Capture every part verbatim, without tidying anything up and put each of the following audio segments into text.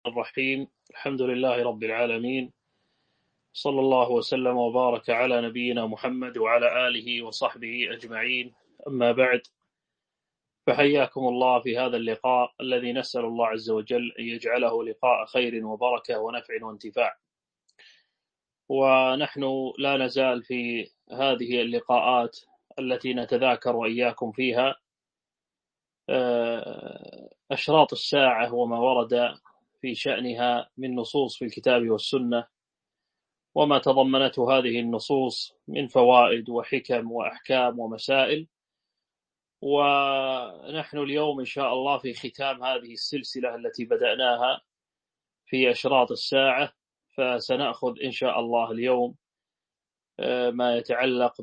الرحيم. الحمد لله رب العالمين، صلى الله وسلم وبارك على نبينا محمد وعلى آله وصحبه أجمعين. أما بعد، فحياكم الله في هذا اللقاء الذي نسأل الله عز وجل أن يجعله لقاء خير وبركة ونفع وانتفاع. ونحن لا نزال في هذه اللقاءات التي نتذاكر وإياكم فيها أشراط الساعة وما ورد في شأنها من نصوص في الكتاب والسنة، وما تضمنته هذه النصوص من فوائد وحكم وأحكام ومسائل. ونحن اليوم إن شاء الله في ختام هذه السلسلة التي بدأناها في أشراط الساعة، فسنأخذ إن شاء الله اليوم ما يتعلق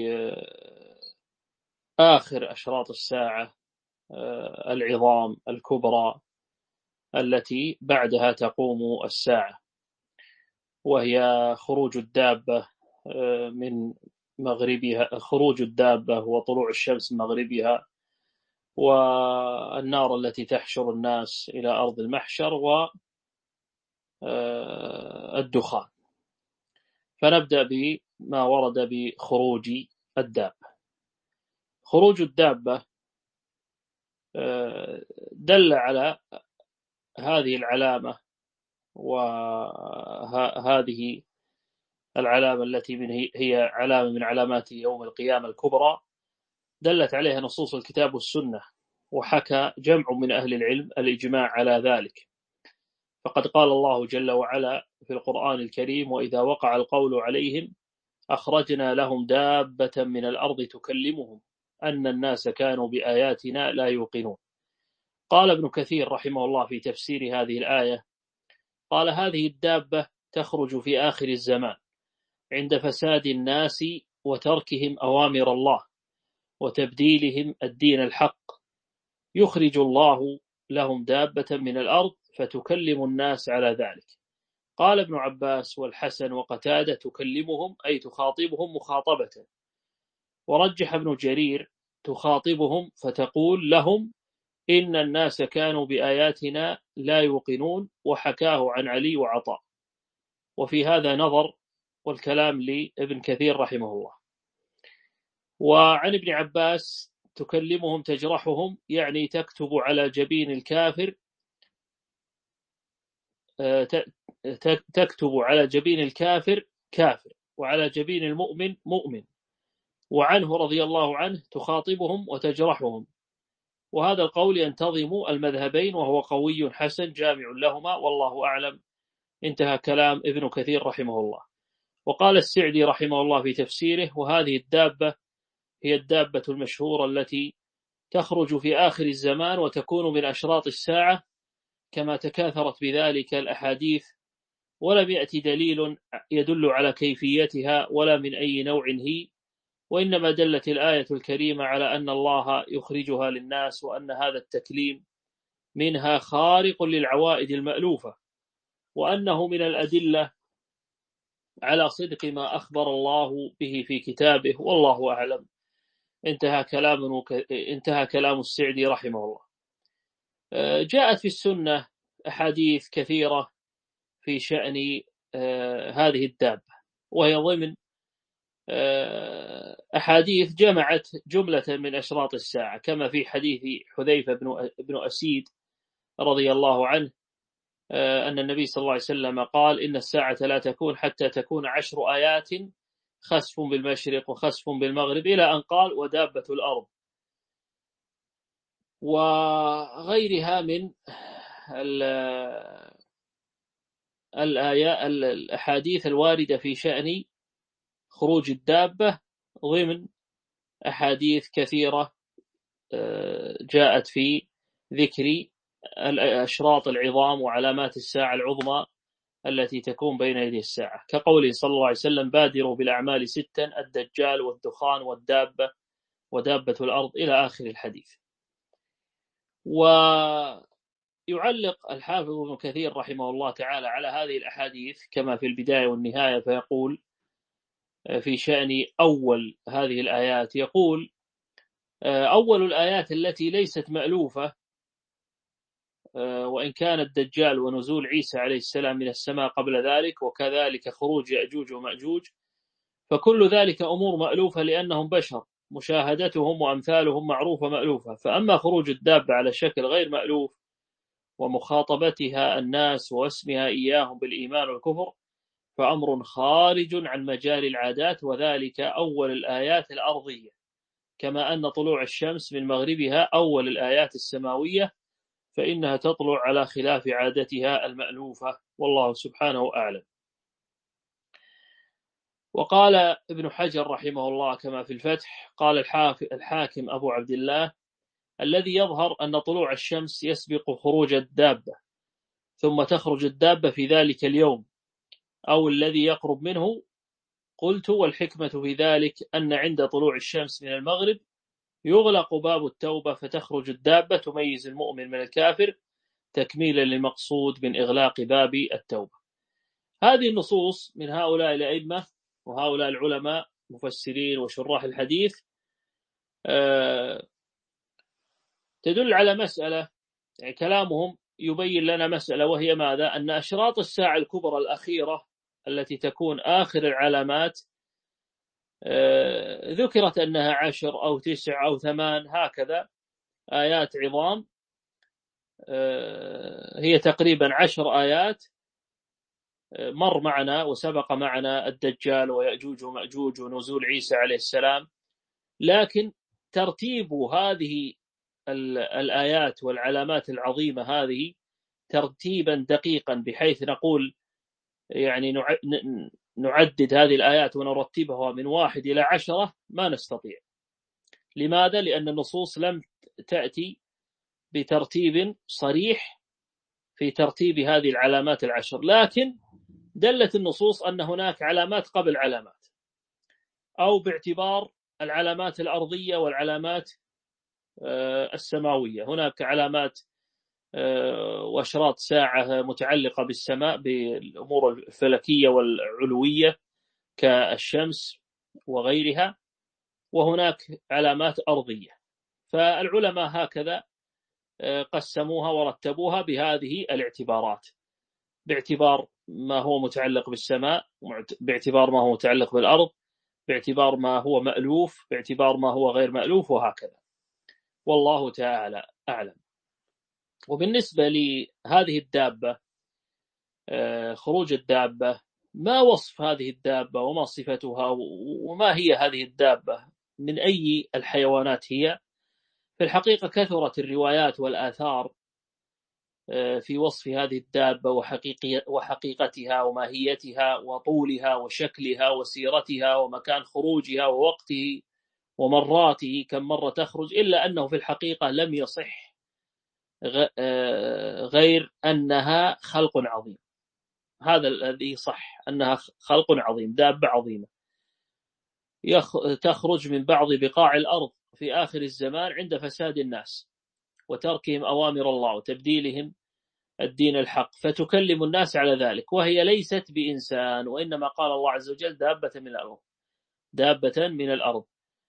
بآخر أشراط الساعة العظام الكبرى التي بعدها تقوم الساعة، وهي خروج الدابة من مغربها، خروج الدابة وطلوع الشمس من مغربها، والنار التي تحشر الناس إلى أرض المحشر، والدخان. فنبدأ بما ورد بخروج الدابة. خروج الدابة دل على هذه العلامة، وهذه العلامة التي من هي علامة من علامات يوم القيامة الكبرى، دلت عليها نصوص الكتاب والسنة، وحكى جمع من أهل العلم الإجماع على ذلك. فقد قال الله جل وعلا في القرآن الكريم: وإذا وقع القول عليهم أخرجنا لهم دابة من الأرض تكلمهم أن الناس كانوا بآياتنا لا يوقنون. قال ابن كثير رحمه الله في تفسير هذه الآية، قال: هذه الدابة تخرج في آخر الزمان عند فساد الناس وتركهم أوامر الله وتبديلهم الدين الحق، يخرج الله لهم دابة من الأرض فتكلم الناس على ذلك. قال ابن عباس والحسن وقتادة: تكلمهم أي تخاطبهم مخاطبة. ورجح ابن جرير: تخاطبهم فتقول لهم إن الناس كانوا بآياتنا لا يوقنون، وحكاه عن علي وعطاء. وفي هذا نظر، والكلام لابن كثير رحمه الله. وعن ابن عباس: تكلمهم تجرحهم، يعني تكتب على جبين الكافر تكتب على جبين الكافر كافر، وعلى جبين المؤمن مؤمن. وعنه رضي الله عنه: تخاطبهم وتجرحهم. وهذا القول ينتظم المذهبين، وهو قوي حسن جامع لهما، والله أعلم. انتهى كلام ابن كثير رحمه الله. وقال السعدي رحمه الله في تفسيره: وهذه الدابة هي الدابة المشهورة التي تخرج في آخر الزمان وتكون من أشراط الساعة، كما تكاثرت بذلك الأحاديث، ولم يأتي دليل يدل على كيفيتها ولا من أي نوع هي، وإنما دلت الآية الكريمة على أن الله يخرجها للناس، وأن هذا التكليم منها خارق للعوائد المألوفة، وأنه من الأدلة على صدق ما أخبر الله به في كتابه، والله أعلم. انتهى كلام انتهى كلام السعدي رحمه الله. جاءت في السنة أحاديث كثيرة في شأن هذه الدابة، وهي ضمن أحاديث جمعت جملة من أشراط الساعة، كما في حديث حذيفة بن أسيد رضي الله عنه أن النبي صلى الله عليه وسلم قال: إن الساعة لا تكون حتى تكون عشر آيات، خسف بالمشرق وخسف بالمغرب، إلى أن قال: ودابة الأرض. وغيرها من الآيات الأحاديث الواردة في شأن خروج الدابة، ضمن أحاديث كثيرة جاءت في ذكر الأشراط العظام وعلامات الساعة العظمى التي تكون بين يدي الساعة، كقوله صلى الله عليه وسلم: بادروا بالأعمال ستا: الدجال والدخان والدابة ودابة الأرض، إلى آخر الحديث. ويعلق الحافظ ابن كثير رحمه الله تعالى على هذه الأحاديث كما في البداية والنهاية، فيقول في شأن أول هذه الآيات، يقول: أول الآيات التي ليست مألوفة وإن كان الدجال ونزول عيسى عليه السلام من السماء قبل ذلك، وكذلك خروج يأجوج ومأجوج، فكل ذلك أمور مألوفة لأنهم بشر، مشاهدتهم وأمثالهم معروفة مألوفة. فأما خروج الدابة على شكل غير مألوف ومخاطبتها الناس واسمها إياهم بالإيمان والكفر فأمر خارج عن مجال العادات، وذلك أول الآيات الأرضية، كما أن طلوع الشمس من مغربها أول الآيات السماوية، فإنها تطلع على خلاف عادتها المألوفة، والله سبحانه أعلم. وقال ابن حجر رحمه الله كما في الفتح، قال الحاكم أبو عبد الله: الذي يظهر أن طلوع الشمس يسبق خروج الدابة، ثم تخرج الدابة في ذلك اليوم أو الذي يقرب منه. قلت: والحكمة في ذلك أن عند طلوع الشمس من المغرب يغلق باب التوبة، فتخرج الدابة تميز المؤمن من الكافر تكميلا للمقصود من إغلاق باب التوبة. هذه النصوص من هؤلاء الأئمة وهؤلاء العلماء مفسرين وشراح الحديث تدل على مسألة، يعني كلامهم يبين لنا مسألة، وهي ماذا؟ أن أشراط الساعة الكبرى الأخيرة التي تكون آخر العلامات ذكرت أنها عشر أو تسع أو ثمان هكذا آيات عظام، هي تقريبا عشر آيات مر معنا وسبق معنا الدجال ويأجوج ومأجوج ونزول عيسى عليه السلام. لكن ترتيب هذه الآيات والعلامات العظيمة هذه ترتيبا دقيقا بحيث نقول يعني نعدد هذه الآيات ونرتبها من واحد إلى عشرة ما نستطيع. لماذا؟ لأن النصوص لم تأتي بترتيب صريح في ترتيب هذه العلامات العشر، لكن دلت النصوص أن هناك علامات قبل علامات، أو باعتبار العلامات الأرضية والعلامات السماوية هناك علامات وأشراط ساعة متعلقة بالسماء بالأمور الفلكية والعلوية كالشمس وغيرها، وهناك علامات أرضية. فالعلماء هكذا قسموها ورتبوها بهذه الاعتبارات، باعتبار ما هو متعلق بالسماء، باعتبار ما هو متعلق بالأرض، باعتبار ما هو مألوف، باعتبار ما هو غير مألوف، وهكذا، والله تعالى أعلم. وبالنسبة لهذه الدابة، خروج الدابة، ما وصف هذه الدابة وما صفتها وما هي هذه الدابة، من أي الحيوانات هي؟ في الحقيقة كثرت الروايات والآثار في وصف هذه الدابة وحقيقتها وماهيتها وطولها وشكلها وسيرتها ومكان خروجها ووقته ومراته كم مرة تخرج، إلا أنه في الحقيقة لم يصح غير أنها خلق عظيم. هذا الذي صح، أنها خلق عظيم، دابة عظيمة تخرج من بعض بقاع الأرض في آخر الزمان عند فساد الناس وتركهم أوامر الله وتبديلهم الدين الحق، فتكلم الناس على ذلك، وهي ليست بإنسان، وإنما قال الله عز وجل دابة من الأرض، دابة من الأرض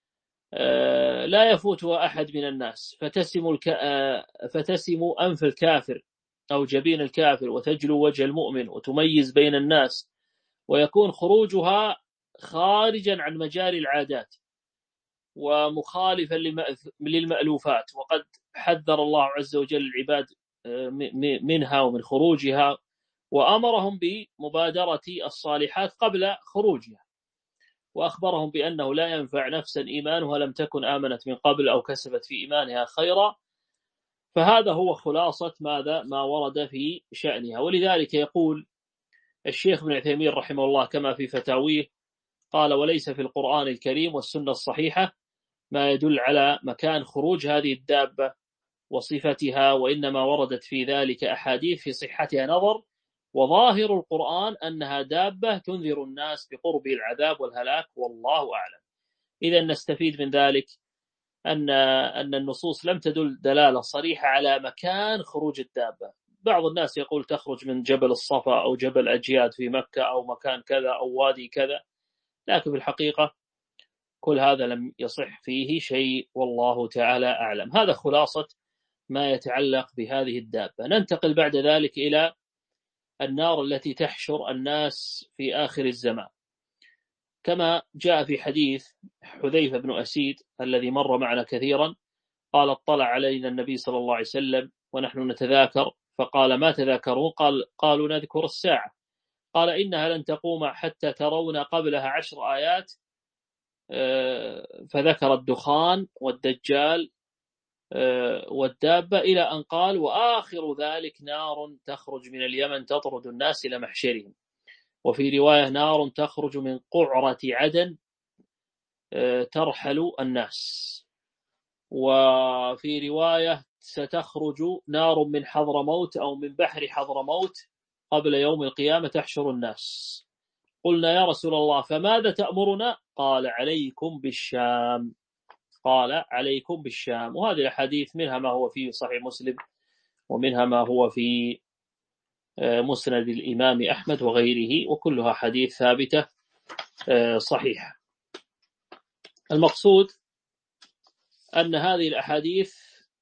لا يفوتها أحد من الناس، فتسم, الك... فتسم أنف الكافر أو جبين الكافر وتجلو وجه المؤمن وتميز بين الناس، ويكون خروجها خارجا عن مجال العادات ومخالفا للمألوفات، وقد حذر الله عز وجل العباد منها ومن خروجها، وأمرهم بمبادرة الصالحات قبل خروجها، وأخبرهم بأنه لا ينفع نفسا إيمانها لم تكن آمنت من قبل أو كسبت في إيمانها خيرا. فهذا هو خلاصة ماذا ما ورد في شأنها. ولذلك يقول الشيخ ابن عثيمين رحمه الله كما في فتاويه، قال: وليس في القرآن الكريم والسنة الصحيحة ما يدل على مكان خروج هذه الدابة وصفتها، وإنما وردت في ذلك أحاديث في صحتها نظر، وظاهر القرآن أنها دابة تنذر الناس بقرب العذاب والهلاك، والله أعلم. إذا نستفيد من ذلك أن أن النصوص لم تدل دلالة صريحة على مكان خروج الدابة. بعض الناس يقول تخرج من جبل الصفا أو جبل أجياد في مكة أو مكان كذا أو وادي كذا، لكن في الحقيقة كل هذا لم يصح فيه شيء، والله تعالى أعلم. هذا خلاصة ما يتعلق بهذه الدابة. ننتقل بعد ذلك إلى النار التي تحشر الناس في آخر الزمان، كما جاء في حديث حذيفة بن أسيد الذي مر معنا كثيرا، قال اطلع علينا النبي صلى الله عليه وسلم ونحن نتذاكر، فقال ما تذاكرون؟ قال قالوا نذكر الساعة. قال إنها لن تقوم حتى ترون قبلها عشر آيات، فذكر الدخان والدجال والدابة إلى أن قال وآخر ذلك نار تخرج من اليمن تطرد الناس إلى محشرهم. وفي رواية نار تخرج من قعرة عدن ترحل الناس. وفي رواية ستخرج نار من حضرموت أو من بحر حضرموت قبل يوم القيامة تحشر الناس. قلنا يا رسول الله فماذا تأمرنا؟ قال عليكم بالشام. قال عليكم بالشام. وهذه الحديث منها ما هو في صحيح مسلم، ومنها ما هو في مسند الإمام أحمد وغيره، وكلها حديث ثابتة صحيحة. المقصود أن هذه الأحاديث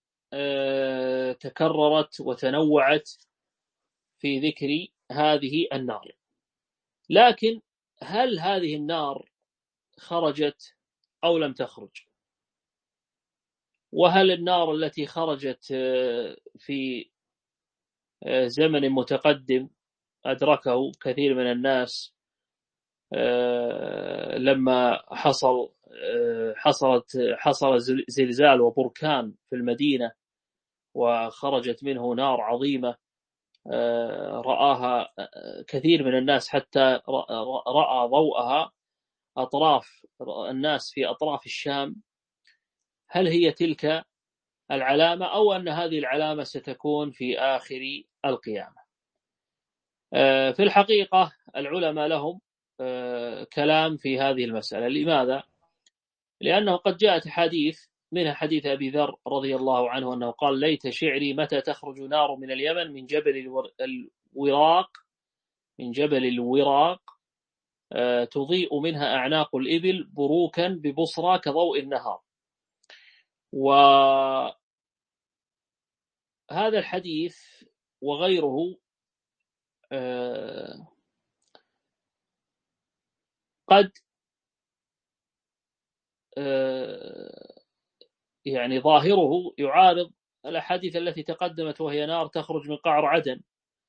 تكررت وتنوعت في ذكر هذه النار، لكن هل هذه النار خرجت أو لم تخرج؟ وهل النار التي خرجت في زمن متقدم أدركه كثير من الناس لما حصل حصلت حصل زلزال وبركان في المدينة وخرجت منه نار عظيمة رآها كثير من الناس، حتى رأى ضوءها أطراف الناس في أطراف الشام، هل هي تلك العلامة أو أن هذه العلامة ستكون في آخر القيامة؟ في الحقيقة العلماء لهم كلام في هذه المسألة. لماذا؟ لأنه قد جاءت حديث، منها حديث أبي ذر رضي الله عنه أنه قال ليت شعري متى تخرج نار من اليمن من جبل الوراق من جبل الوراق تضيء منها أعناق الإبل بروكا ببصرى كضوء النهار. وهذا الحديث وغيره قد يعني ظاهره يعارض الأحاديث التي تقدمت وهي نار تخرج من قعر عدن.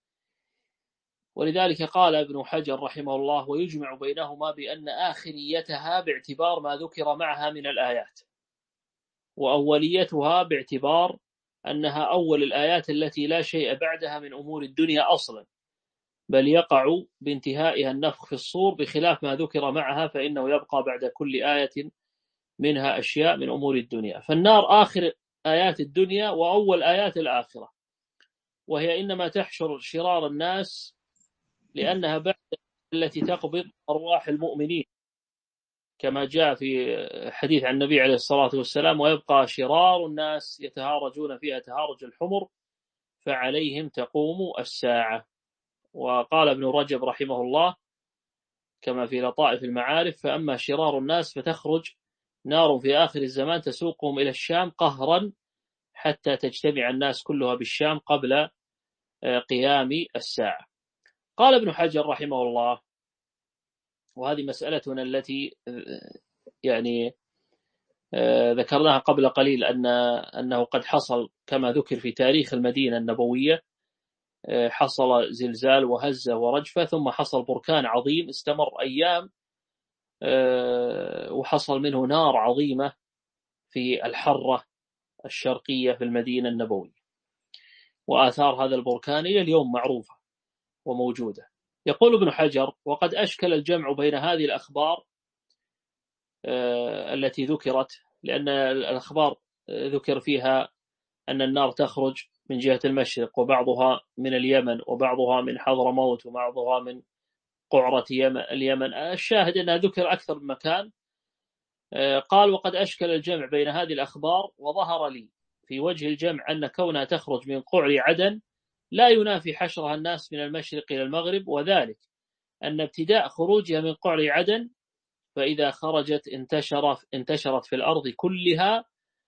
ولذلك قال ابن حجر رحمه الله ويجمع بينهما بأن آخريتها باعتبار ما ذكر معها من الآيات، وأوليتها باعتبار أنها أول الآيات التي لا شيء بعدها من أمور الدنيا أصلا، بل يقع بانتهائها النفخ في الصور، بخلاف ما ذكر معها فإنه يبقى بعد كل آية منها أشياء من أمور الدنيا. فالنار آخر آيات الدنيا وأول آيات الآخرة، وهي إنما تحشر شرار الناس لأنها بعد التي تقبض أرواح المؤمنين، كما جاء في حديث عن النبي عليه الصلاة والسلام ويبقى شرار الناس يتهارجون فيها تهارج الحمر فعليهم تقوم الساعة. وقال ابن رجب رحمه الله كما في لطائف المعارف فأما شرار الناس فتخرج نار في آخر الزمان تسوقهم إلى الشام قهرا حتى تجتمع الناس كلها بالشام قبل قيام الساعة. قال ابن حجر رحمه الله، وهذه مسألتنا التي يعني ذكرناها قبل قليل، أن أنه قد حصل كما ذكر في تاريخ المدينة النبوية، حصل زلزال وهزة ورجفة، ثم حصل بركان عظيم استمر أيام، وحصل منه نار عظيمة في الحرة الشرقية في المدينة النبوية، وآثار هذا البركان إلى اليوم معروفة وموجودة. يقول ابن حجر وقد أشكل الجمع بين هذه الأخبار التي ذكرت، لأن الأخبار ذكر فيها أن النار تخرج من جهة المشرق، وبعضها من اليمن، وبعضها من حضرموت، وبعضها من قعرة اليمن. الشاهد أنها ذكر أكثر من مكان. قال وقد أشكل الجمع بين هذه الأخبار، وظهر لي في وجه الجمع أن كونها تخرج من قعر عدن لا ينافي حشرها الناس من المشرق إلى المغرب، وذلك أن ابتداء خروجها من قعر عدن فإذا خرجت انتشرت, انتشرت في الأرض كلها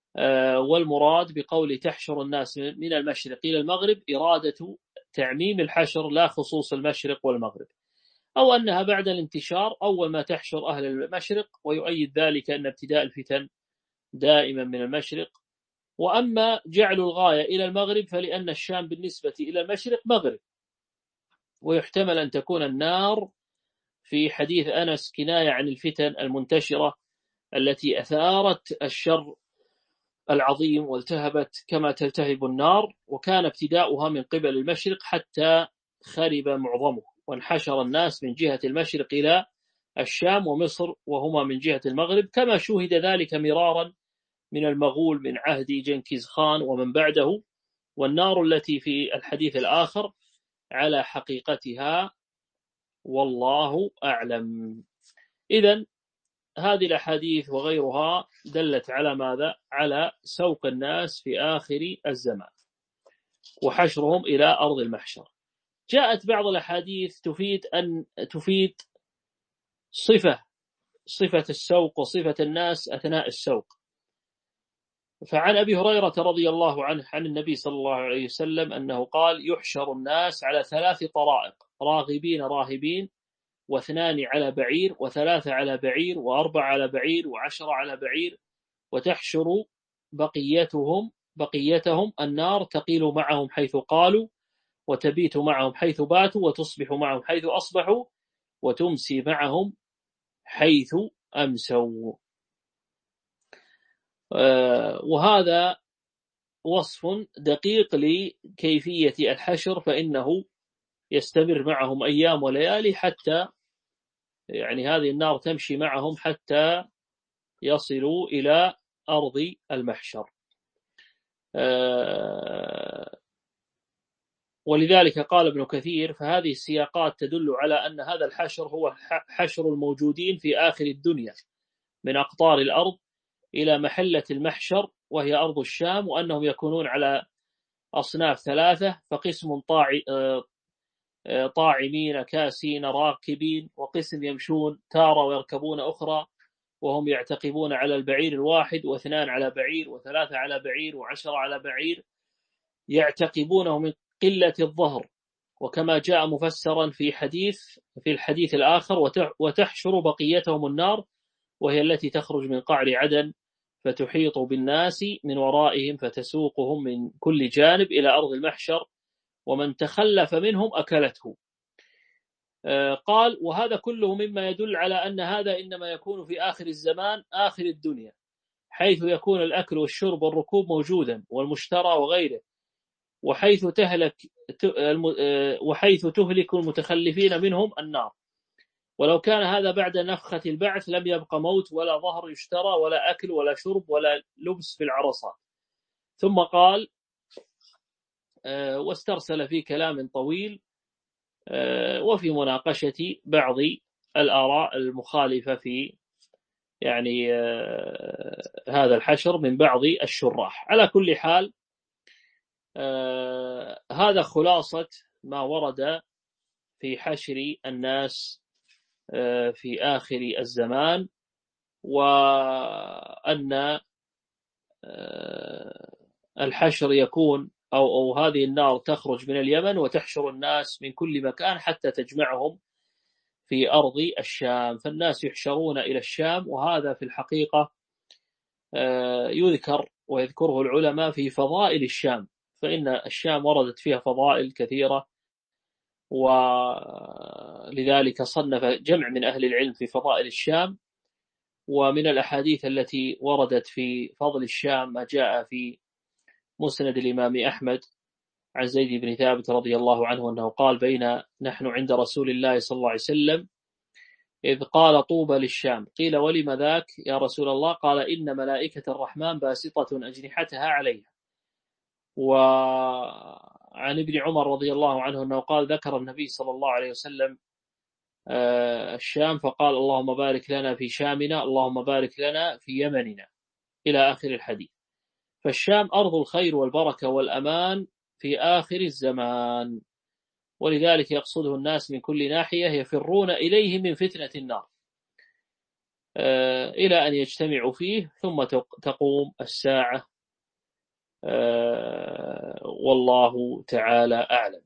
والمراد بقول تحشر الناس من المشرق إلى المغرب إرادة تعميم الحشر لا خصوص المشرق والمغرب، أو أنها بعد الانتشار أول ما تحشر أهل المشرق، ويؤيد ذلك أن ابتداء الفتن دائما من المشرق. وأما جعل الغاية إلى المغرب فلأن الشام بالنسبة إلى المشرق مغرب، ويحتمل أن تكون النار في حديث أنس كناية عن الفتن المنتشرة التي أثارت الشر العظيم والتهبت كما تلتهب النار، وكان ابتداؤها من قبل المشرق حتى خرب معظمه، وانحشر الناس من جهة المشرق إلى الشام ومصر، وهما من جهة المغرب، كما شوهد ذلك مرارا من المغول من عهد جنكيز خان ومن بعده. والنار التي في الحديث الآخر على حقيقتها والله أعلم. إذن هذه الأحاديث وغيرها دلت على ماذا؟ على سوق الناس في آخر الزمان وحشرهم إلى أرض المحشر. جاءت بعض الأحاديث تفيد أن تفيد صفة صفة السوق وصفة الناس أثناء السوق. فعن أبي هريرة رضي الله عنه عن النبي صلى الله عليه وسلم أنه قال: يحشر الناس على ثلاث طرائق: راغبين راهبين، واثنان على بعير، وثلاثة على بعير، وأربع على بعير، وعشرة على بعير، وتحشر بقيتهم بقيتهم النار تقيل معهم حيث قالوا، وتبيت معهم حيث باتوا، وتصبح معهم حيث أصبحوا، وتمسي معهم حيث أمسوا. آه وهذا وصف دقيق لكيفية الحشر، فإنه يستمر معهم أيام وليالي حتى يعني هذه النار تمشي معهم حتى يصلوا إلى أرض المحشر. آه ولذلك قال ابن كثير: فهذه السياقات تدل على أن هذا الحشر هو حشر الموجودين في آخر الدنيا من أقطار الأرض إلى محلة المحشر وهي أرض الشام، وأنهم يكونون على أصناف ثلاثة: فقسم طاعي طاعمين كاسين راكبين، وقسم يمشون تارة ويركبون أخرى، وهم يعتقبون على البعير الواحد، واثنان على بعير، وثلاثة على بعير، وعشرة على بعير يعتقبونه من قلة الظهر، وكما جاء مفسرا في حديث في الحديث الآخر: وتحشر بقيتهم النار وهي التي تخرج من قعر عدن فتحيط بالناس من ورائهم فتسوقهم من كل جانب إلى أرض المحشر، ومن تخلف منهم أكلته. قال: وهذا كله مما يدل على أن هذا إنما يكون في آخر الزمان آخر الدنيا، حيث يكون الأكل والشرب والركوب موجودا والمشترى وغيره، وحيث تهلك وحيث تهلك المتخلفين منهم النار. ولو كان هذا بعد نفخة البعث لم يبقى موت ولا ظهر يشترى ولا أكل ولا شرب ولا لبس في العرصات. ثم قال واسترسل في كلام طويل وفي مناقشة بعض الآراء المخالفة في يعني هذا الحشر من بعض الشراح. على كل حال هذا خلاصة ما ورد في حشر الناس في آخر الزمان، وأن الحشر يكون أو, أو هذه النار تخرج من اليمن وتحشر الناس من كل مكان حتى تجمعهم في أرض الشام، فالناس يحشرون إلى الشام. وهذا في الحقيقة يذكر ويذكره العلماء في فضائل الشام، فإن الشام وردت فيها فضائل كثيرة، ولذلك صنف جمع من أهل العلم في فضائل الشام. ومن الأحاديث التي وردت في فضل الشام ما جاء في مسند الإمام أحمد عن زيد بن ثابت رضي الله عنه أنه قال: بين نحن عند رسول الله صلى الله عليه وسلم إذ قال: طوبى للشام. قيل: ولم ذاك يا رسول الله؟ قال: إن ملائكة الرحمن باسطة أجنحتها عليها. وعن ابن عمر رضي الله عنه أنه قال: ذكر النبي صلى الله عليه وسلم الشام فقال: اللهم بارك لنا في شامنا، اللهم بارك لنا في يمننا، إلى آخر الحديث. فالشام أرض الخير والبركة والأمان في آخر الزمان، ولذلك يقصده الناس من كل ناحية يفرون إليه من فتنة النار. إلى أن يجتمعوا فيه ثم تقوم الساعة، والله تعالى أعلم.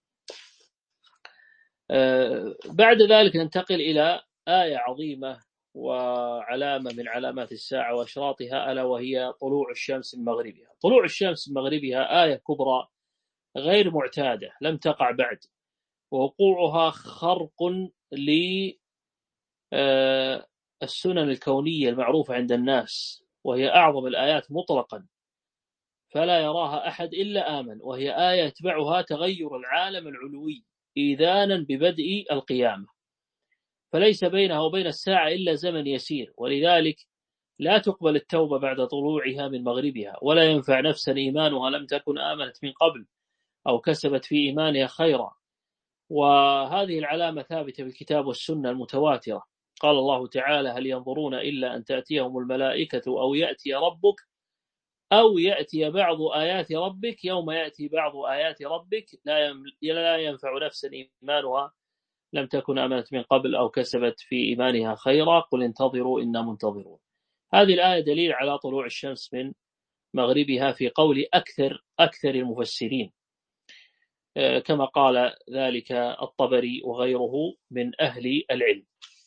بعد ذلك ننتقل إلى آية عظيمة وعلامة من علامات الساعة وأشراطها، ألا وهي طلوع الشمس من مغربها. طلوع الشمس من مغربها آية كبرى غير معتادة لم تقع بعد، ووقوعها خرق للسنن الكونية المعروفة عند الناس، وهي أعظم الآيات مطلقا فلا يراها أحد إلا آمن، وهي آية يتبعها تغير العالم العلوي إيذانا ببدء القيامة، فليس بينها وبين الساعة إلا زمن يسير، ولذلك لا تقبل التوبة بعد طلوعها من مغربها، ولا ينفع نفسا إيمانها لم تكن آمنت من قبل أو كسبت في إيمانها خيرا. وهذه العلامة ثابتة بالكتاب والسنة المتواترة. قال الله تعالى: هل ينظرون إلا أن تأتيهم الملائكة أو يأتي ربك أو يأتي بعض آيات ربك يوم يأتي بعض آيات ربك لا ينفع نفسا إيمانها لم تكن آمنت من قبل أو كسبت في إيمانها خيرا قل انتظروا إنا منتظرون. هذه الآية دليل على طلوع الشمس من مغربها في قول أكثر أكثر المفسرين، كما قال ذلك الطبري وغيره من أهل العلم.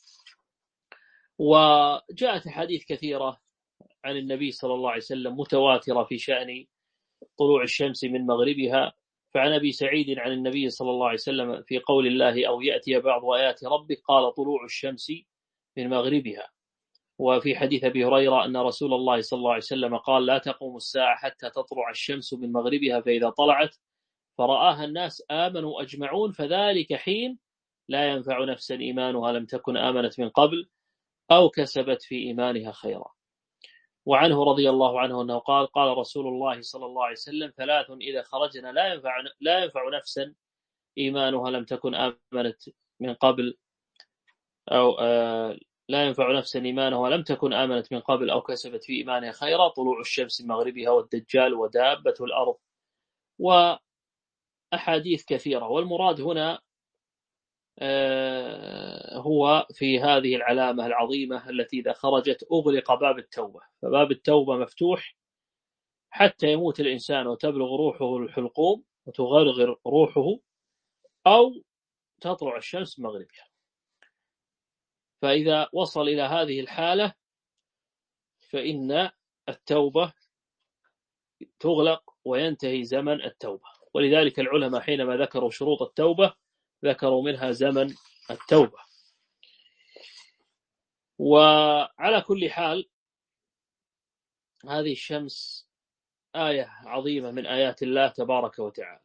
وجاءت حديث كثيرة عن النبي صلى الله عليه وسلم متواترة في شأن طلوع الشمس من مغربها. فعن أبي سعيد عن النبي صلى الله عليه وسلم في قول الله أو يأتي بعض آيات ربك قال طلوع الشمس من مغربها. وفي حديث أبي هريرة أن رسول الله صلى الله عليه وسلم قال لا تقوم الساعة حتى تطلع الشمس من مغربها، فإذا طلعت فرآها الناس آمنوا أجمعون، فذلك حين لا ينفع نفسا إيمانها لم تكن آمنت من قبل أو كسبت في إيمانها خيرا. وعنه رضي الله عنه أنه قال قال رسول الله صلى الله عليه وسلم ثلاث إذا خرجنا لا ينفع, لا ينفع نفسا إيمانها لم تكن آمنت من قبل أو آه لا ينفع نفسا إيمانها ولم تكن آمنت من قبل أو كسبت في إيمانها خيرا: طلوع الشمس من مغربها والدجال ودابة الأرض. وأحاديث كثيرة، والمراد هنا آه هو في هذه العلامة العظيمة التي إذا خرجت أغلق باب التوبة، فباب التوبة مفتوح حتى يموت الإنسان وتبلغ روحه الحلقوم وتغرغر روحه أو تطلع الشمس مغربها. فإذا وصل إلى هذه الحالة فإن التوبة تغلق وينتهي زمن التوبة. ولذلك العلماء حينما ذكروا شروط التوبة ذكروا منها زمن التوبة. وعلى كل حال هذه الشمس آية عظيمة من آيات الله تبارك وتعالى،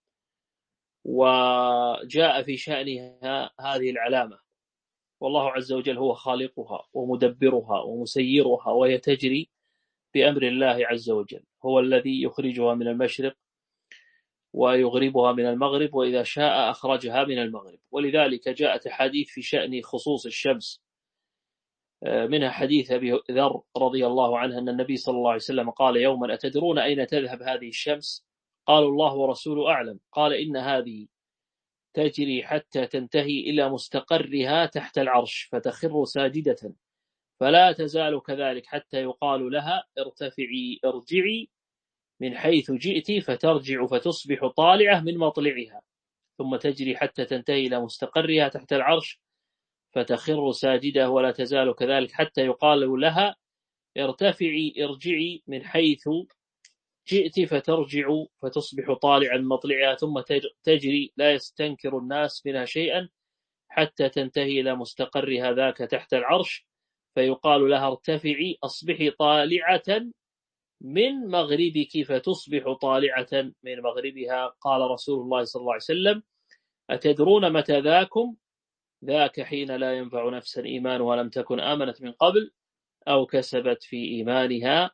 وجاء في شأنها هذه العلامة، والله عز وجل هو خالقها ومدبرها ومسيرها، وهي تجري بأمر الله عز وجل، هو الذي يخرجها من المشرق ويغربها من المغرب، وإذا شاء أخرجها من المغرب. ولذلك جاءت حديث في شأن خصوص الشمس، منها حديث أبي ذر رضي الله عنه أن النبي صلى الله عليه وسلم قال يوما أتدرون أين تذهب هذه الشمس؟ قالوا الله ورسوله أعلم. قال إن هذه تجري حتى تنتهي إلى مستقرها تحت العرش فتخر ساجدة، فلا تزال كذلك حتى يقال لها ارتفعي ارجعي من حيث جئت، فترجع فتصبح طالعة من مطلعها، ثم تجري حتى تنتهي إلى مستقرها تحت العرش فتخر ساجدة، ولا تزال كذلك حتى يقال لها ارتفعي ارجعي من حيث جئت، فترجع فتصبح طالعا من مطلعها، ثم تجري لا يستنكر الناس منها شيئا حتى تنتهي إلى مستقرها ذاك تحت العرش، فيقال لها ارتفعي أصبحي طالعة من مغربك، فتصبح طالعة من مغربها. قال رسول الله صلى الله عليه وسلم أتدرون متى ذاكم؟ ذاك حين لا ينفع نفسا إيمانها لم تكن آمنت من قبل أو كسبت في إيمانها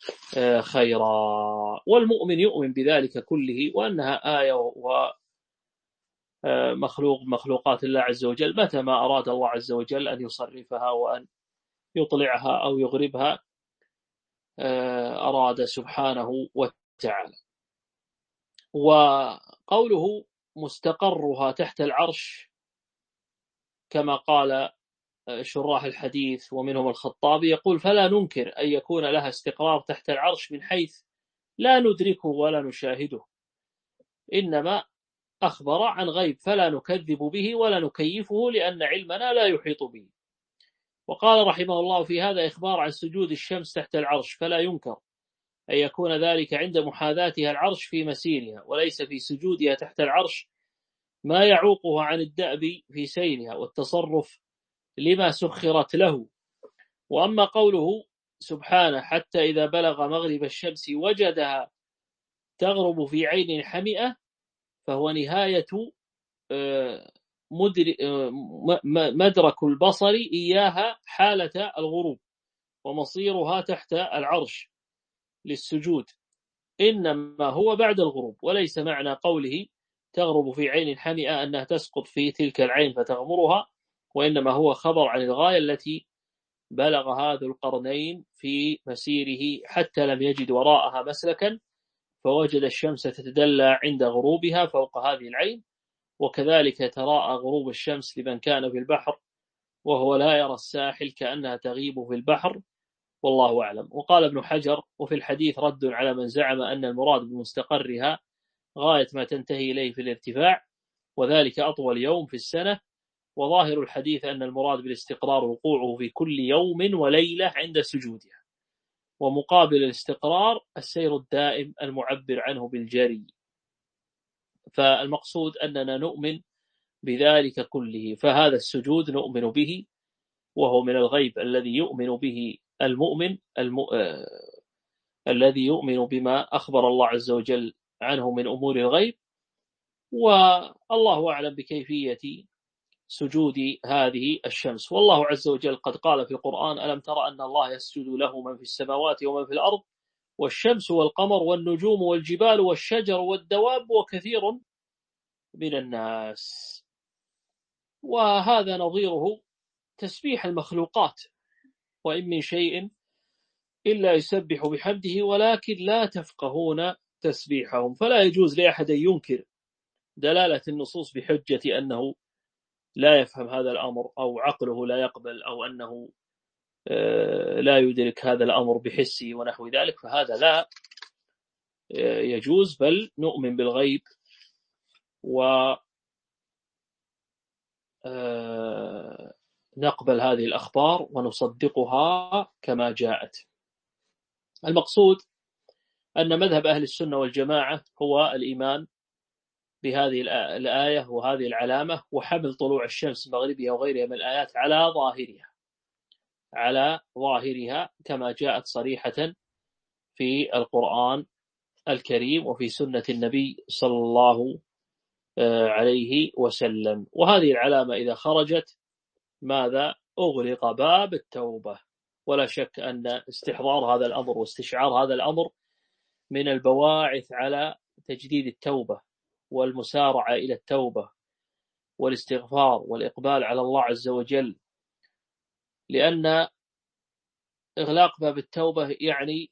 خيرا. والمؤمن يؤمن بذلك كله، وأنها آية ومخلوق مخلوقات الله عز وجل، متى ما أراد الله عز وجل أن يصرفها وأن يطلعها أو يغربها أراد سبحانه وتعالى. وقوله مستقرها تحت العرش كما قال شراح الحديث ومنهم الخطابي يقول فلا ننكر أن يكون لها استقرار تحت العرش من حيث لا ندركه ولا نشاهده، إنما أخبر عن غيب فلا نكذب به ولا نكيفه لأن علمنا لا يحيط به. وقال رحمه الله في هذا إخبار عن سجود الشمس تحت العرش، فلا ينكر أن يكون ذلك عند محاذاتها العرش في مسيرها، وليس في سجودها تحت العرش ما يعوقها عن الدأب في سيرها والتصرف لما سخرت له. وأما قوله سبحانه حتى إذا بلغ مغرب الشمس وجدها تغرب في عين حمئة، فهو نهاية مدرك البصر إياها حالة الغروب ومصيرها تحت العرش للسجود، إنما هو بعد الغروب، وليس معنى قوله تغرب في عين حمئة أنها تسقط في تلك العين فتغمرها، وإنما هو خبر عن الغاية التي بلغ هذا القرنين في مسيره حتى لم يجد وراءها مسلكا، فوجد الشمس تتدلى عند غروبها فوق هذه العين، وكذلك تراءى غروب الشمس لمن كان في البحر وهو لا يرى الساحل كأنها تغيب في البحر، والله أعلم. وقال ابن حجر وفي الحديث رد على من زعم أن المراد بمستقرها غاية ما تنتهي إليه في الارتفاع، وذلك أطول يوم في السنة، وظاهر الحديث أن المراد بالاستقرار وقوعه في كل يوم وليلة عند سجودها، ومقابل الاستقرار السير الدائم المعبر عنه بالجري. فالمقصود أننا نؤمن بذلك كله، فهذا السجود نؤمن به وهو من الغيب الذي يؤمن به المؤمن الم... آه... الذي يؤمن بما أخبر الله عز وجل عنه من أمور الغيب، والله أعلم بكيفية سجود هذه الشمس. والله عز وجل قد قال في القرآن ألم ترى أن الله يسجد له من في السماوات ومن في الأرض والشمس والقمر والنجوم والجبال والشجر والدواب وكثير من الناس. وهذا نظيره تسبيح المخلوقات، وإن من شيء إلا يسبح بحمده ولكن لا تفقهون تسبيحهم. فلا يجوز لأحد ينكر دلالة النصوص بحجة أنه لا يفهم هذا الأمر أو عقله لا يقبل أو أنه لا يدرك هذا الأمر بحسه ونحو ذلك، فهذا لا يجوز، بل نؤمن بالغيب ونقبل هذه الأخبار ونصدقها كما جاءت. المقصود أن مذهب أهل السنة والجماعة هو الإيمان بهذه الآية وهذه العلامة وحمل طلوع الشمس المغربية وغيرها من الآيات على ظاهرها على ظاهرها كما جاءت صريحة في القرآن الكريم وفي سنة النبي صلى الله عليه وسلم. وهذه العلامة إذا خرجت ماذا؟ أغلق باب التوبة. ولا شك أن استحضار هذا الأمر واستشعار هذا الأمر من البواعث على تجديد التوبة والمسارعة إلى التوبة والاستغفار والإقبال على الله عز وجل، لأن إغلاق باب التوبة يعني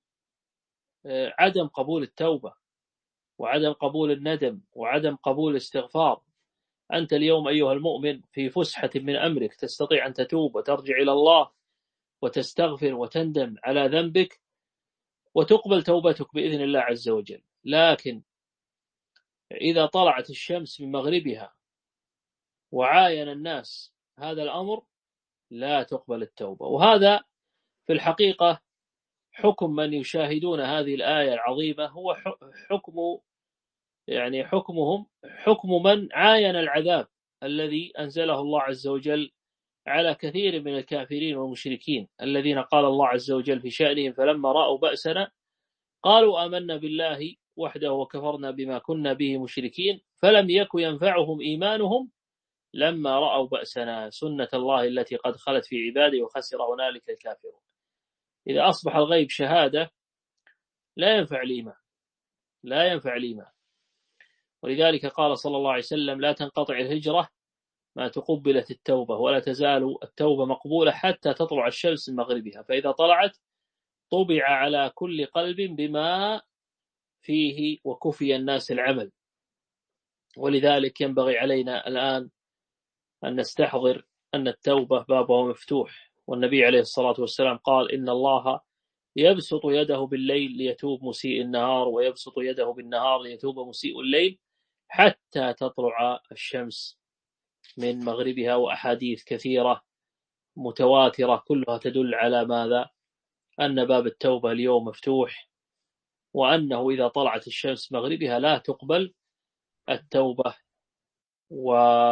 عدم قبول التوبة وعدم قبول الندم وعدم قبول الاستغفار. أنت اليوم أيها المؤمن في فسحة من أمرك، تستطيع أن تتوب وترجع إلى الله وتستغفر وتندم على ذنبك وتقبل توبتك بإذن الله عز وجل. لكن إذا طلعت الشمس من مغربها وعاين الناس هذا الأمر لا تقبل التوبة. وهذا في الحقيقة حكم من يشاهدون هذه الآية العظيمة، هو حكم يعني حكمهم حكم من عاين العذاب الذي أنزله الله عز وجل على كثير من الكافرين والمشركين الذين قال الله عز وجل في شأنهم فلما رأوا بأسنا قالوا آمنا بالله وحده وكفرنا بما كنا به مشركين فلم يك ينفعهم إيمانهم لما رأوا بأسنا سنة الله التي قد خلت في عباده وخسر هنالك الكافرون. إذا أصبح الغيب شهادة لا ينفع الإيمان لا ينفع الإيمان ولذلك قال صلى الله عليه وسلم لا تنقطع الهجرة ما تقبلت التوبة ولا تزال التوبة مقبولة حتى تطلع الشمس من مغربها، فإذا طلعت طبع على كل قلب بما فيه وكفي الناس العمل. ولذلك ينبغي علينا الآن أن نستحضر أن التوبة بابها مفتوح، والنبي عليه الصلاة والسلام قال إن الله يبسط يده بالليل ليتوب مسيء النهار، ويبسط يده بالنهار ليتوب مسيء الليل، حتى تطلع الشمس من مغربها. وأحاديث كثيرة متواترة كلها تدل على ماذا؟ أن باب التوبة اليوم مفتوح، وأنه إذا طلعت الشمس مغربها لا تقبل التوبة. و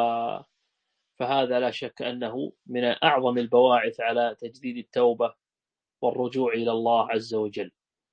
فهذا لا شك أنه من أعظم البواعث على تجديد التوبة والرجوع إلى الله عز وجل.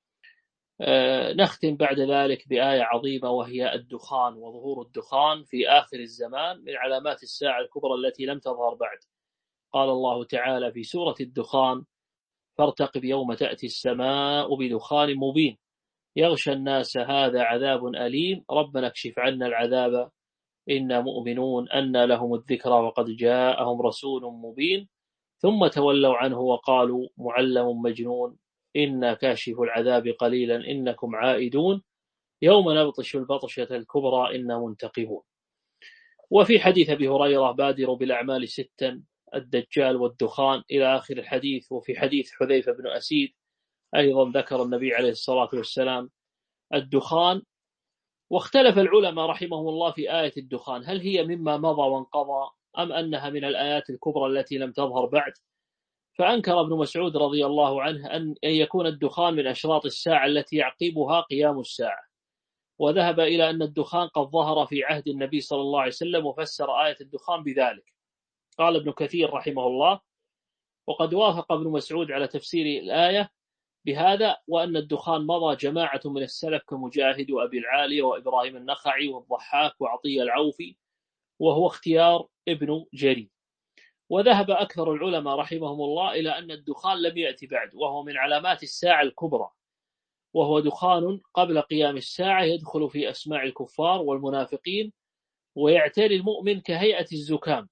أه نختم بعد ذلك بآية عظيمة، وهي الدخان وظهور الدخان في آخر الزمان من علامات الساعة الكبرى التي لم تظهر بعد. قال الله تعالى في سورة الدخان: فارتقب يوم تأتي السماء بدخان مبين يغشى الناس هذا عذاب أليم ربنا اكشف عنا العذاب إنا مؤمنون أن لهم الذكرى وقد جاءهم رسول مبين ثم تولوا عنه وقالوا معلم مجنون إنا كاشف العذاب قليلا إنكم عائدون يوم نبطش البطشة الكبرى إنا منتقمون. وفي حديث أبي هريرة: بادروا بالأعمال ستا، الدجال والدخان، إلى آخر الحديث. وفي حديث حذيفة بن أسيد أيضا ذكر النبي عليه الصلاة والسلام الدخان. واختلف العلماء رحمهم الله في آية الدخان، هل هي مما مضى وانقضى أم أنها من الآيات الكبرى التي لم تظهر بعد؟ فأنكر ابن مسعود رضي الله عنه أن يكون الدخان من أشراط الساعة التي يعقبها قيام الساعة، وذهب إلى أن الدخان قد ظهر في عهد النبي صلى الله عليه وسلم وفسر آية الدخان بذلك. قال ابن كثير رحمه الله: وقد وافق ابن مسعود على تفسير الآية بهذا، وأن الدخان مضى جماعة من السلف كمجاهد وأبي العالية وإبراهيم النخعي والضحاك وعطية العوفي، وهو اختيار ابن جرير. وذهب أكثر العلماء رحمهم الله إلى أن الدخان لم يأتي بعد، وهو من علامات الساعة الكبرى، وهو دخان قبل قيام الساعة يدخل في أسماع الكفار والمنافقين ويعتري المؤمن كهيئة الزكام،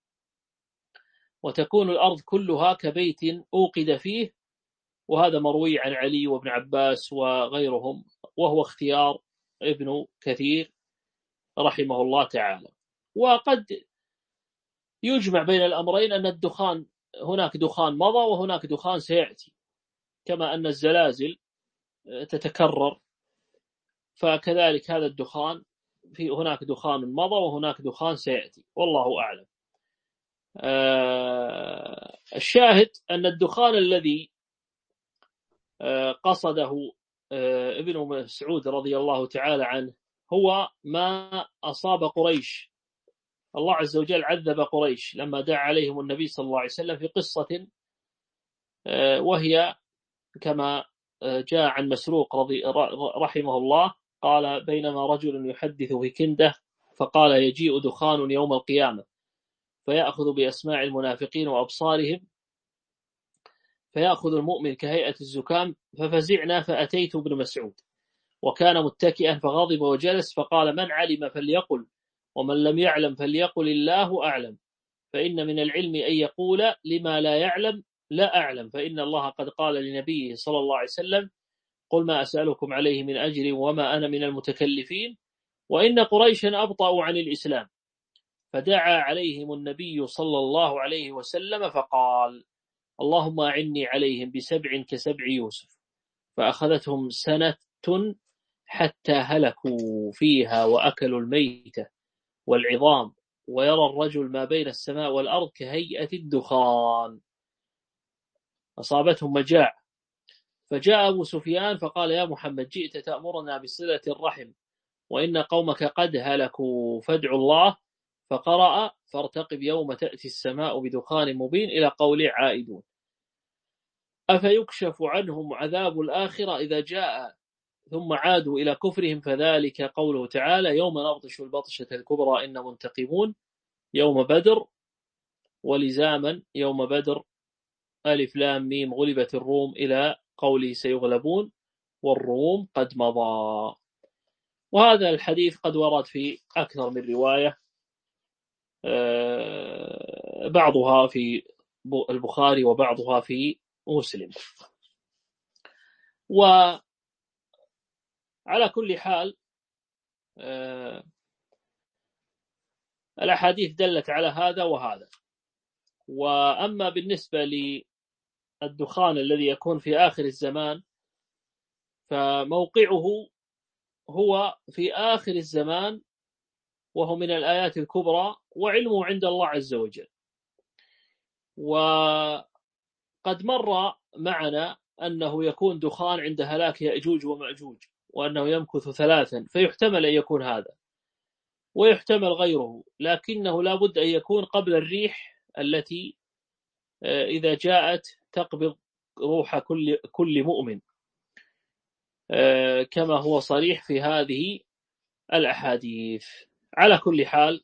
وتكون الأرض كلها كبيت أوقد فيه. وهذا مروي عن علي وابن عباس وغيرهم، وهو اختيار ابن كثير رحمه الله تعالى. وقد يجمع بين الأمرين أن الدخان هناك دخان مضى وهناك دخان سيأتي، كما أن الزلازل تتكرر، فكذلك هذا الدخان في هناك دخان مضى وهناك دخان سيأتي، والله أعلم. آه الشاهد أن الدخان الذي آه قصده آه ابن مسعود رضي الله تعالى عنه هو ما أصاب قريش. الله عز وجل عذب قريش لما دعا عليهم النبي صلى الله عليه وسلم في قصة آه وهي كما جاء عن مسروق رضي رحمه الله قال: بينما رجل يحدث في كنده فقال: يجيء دخان يوم القيامة فيأخذ بأسماع المنافقين وأبصارهم فيأخذ المؤمن كهيئة الزكام، ففزعنا فأتيت ابن مسعود وكان متكئا فغضب وجلس فقال: من علم فليقل ومن لم يعلم فليقل الله أعلم، فإن من العلم أن يقول لما لا يعلم لا أعلم، فإن الله قد قال لنبيه صلى الله عليه وسلم: قل ما أسألكم عليه من أجر وما أنا من المتكلفين، وإن قريشا أبطأوا عن الإسلام. فدعا عليهم النبي صلى الله عليه وسلم فقال: اللهم أعني عليهم بسبع كسبع يوسف، فأخذتهم سنة حتى هلكوا فيها وأكلوا الميتة والعظام، ويرى الرجل ما بين السماء والأرض كهيئة الدخان. أصابتهم مجاعة، فجاء أبو سفيان فقال: يا محمد، جئت تأمرنا بصلة الرحم وإن قومك قد هلكوا فادعوا الله. فقرأ: فارتقب يوم تأتي السماء بدخان مبين إلى قول عائدون، أفيكشف عنهم عذاب الآخرة إذا جاء ثم عادوا إلى كفرهم، فذلك قوله تعالى: يوم نبطش البطشة الكبرى إن منتقمون، يوم بدر، ولزاما يوم بدر ألف لام ميم غلبت الروم إلى قوله سيغلبون والروم قد مضى. وهذا الحديث قد ورد في أكثر من رواية، بعضها في البخاري وبعضها في مسلم. وعلى كل حال الأحاديث دلت على هذا وهذا. وأما بالنسبة للدخان الذي يكون في آخر الزمان فموقعه هو في آخر الزمان، وهو من الآيات الكبرى، وعلمه عند الله عز وجل. وقد مر معنا أنه يكون دخان عند هلاك يأجوج ومأجوج، وأنه يمكث ثلاثا، فيحتمل أن يكون هذا ويحتمل غيره، لكنه لا بد أن يكون قبل الريح التي إذا جاءت تقبض روح كل كل مؤمن، كما هو صريح في هذه الأحاديث. على كل حال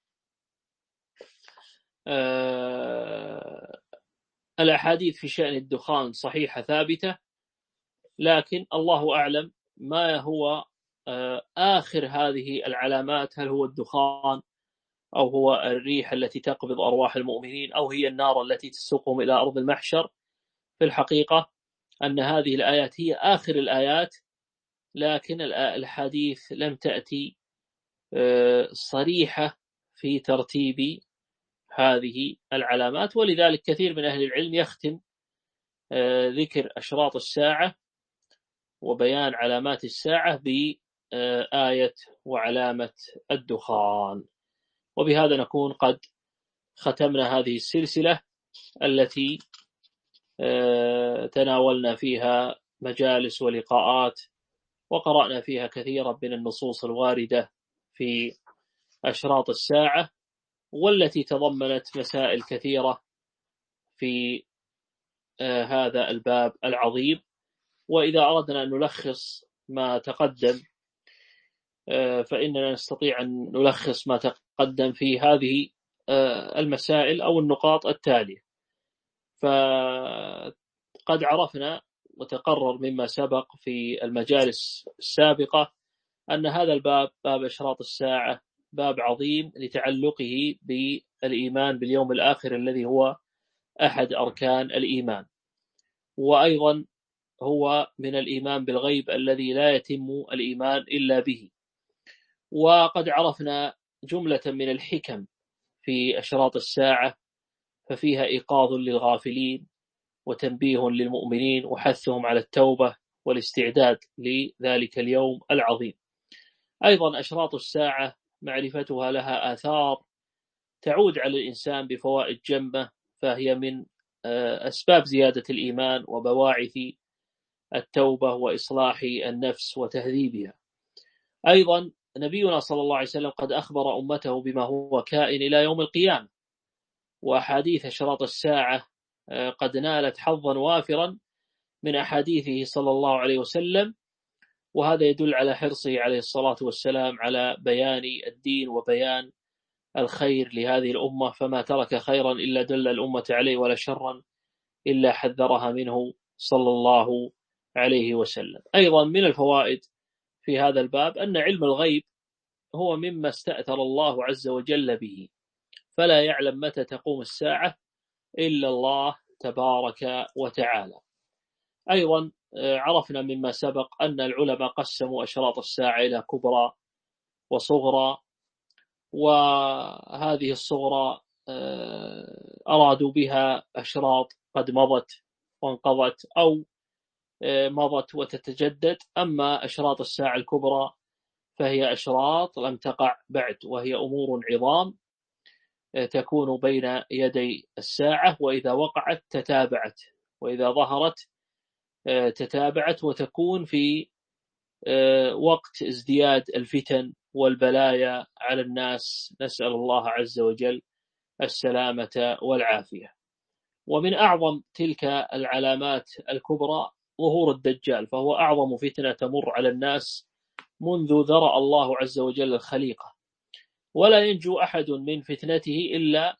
الأحاديث في شأن الدخان صحيحة ثابتة، لكن الله أعلم ما هو آخر هذه العلامات، هل هو الدخان أو هو الريح التي تقبض أرواح المؤمنين أو هي النار التي تسوقهم إلى أرض المحشر. في الحقيقة أن هذه الآيات هي آخر الآيات، لكن الحديث لم تأتي صريحة في ترتيب هذه العلامات، ولذلك كثير من أهل العلم يختم ذكر أشراط الساعة وبيان علامات الساعة بآية وعلامة الدخان. وبهذا نكون قد ختمنا هذه السلسلة التي تناولنا فيها مجالس ولقاءات، وقرأنا فيها كثيرا من النصوص الواردة في أشراط الساعة، والتي تضمنت مسائل كثيرة في هذا الباب العظيم. وإذا أردنا أن نلخص ما تقدم فإننا نستطيع أن نلخص ما تقدم في هذه المسائل أو النقاط التالية. فقد عرفنا وتقرر مما سبق في المجالس السابقة أن هذا الباب، باب أشراط الساعة، باب عظيم لتعلقه بالإيمان باليوم الآخر الذي هو أحد أركان الإيمان، وأيضا هو من الإيمان بالغيب الذي لا يتم الإيمان إلا به. وقد عرفنا جملة من الحكم في أشراط الساعة، ففيها إيقاظ للغافلين وتنبيه للمؤمنين وحثهم على التوبة والاستعداد لذلك اليوم العظيم. أيضا أشراط الساعة معرفتها لها آثار تعود على الإنسان بفوائد جمة، فهي من أسباب زيادة الإيمان وبواعث التوبة وإصلاح النفس وتهذيبها. أيضا نبينا صلى الله عليه وسلم قد أخبر أمته بما هو كائن إلى يوم القيامة، وأحاديث أشراط الساعة قد نالت حظا وافرا من أحاديثه صلى الله عليه وسلم، وهذا يدل على حرصه عليه الصلاة والسلام على بيان الدين وبيان الخير لهذه الأمة، فما ترك خيرا إلا دل الأمة عليه، ولا شرا إلا حذرها منه صلى الله عليه وسلم. أيضا من الفوائد في هذا الباب أن علم الغيب هو مما استأثر الله عز وجل به، فلا يعلم متى تقوم الساعة إلا الله تبارك وتعالى. أيضا عرفنا مما سبق أن العلماء قسموا أشراط الساعة إلى كبرى وصغرى، وهذه الصغرى أرادوا بها أشراط قد مضت وانقضت أو مضت وتتجدد. أما أشراط الساعة الكبرى فهي أشراط لم تقع بعد، وهي أمور عظام تكون بين يدي الساعة، وإذا وقعت تتابعت، وإذا ظهرت تتابعت، وتكون في وقت ازدياد الفتن والبلايا على الناس، نسأل الله عز وجل السلامة والعافية. ومن أعظم تلك العلامات الكبرى ظهور الدجال، فهو أعظم فتنة تمر على الناس منذ ذرأ الله عز وجل الخليقة، ولا ينجو أحد من فتنته إلا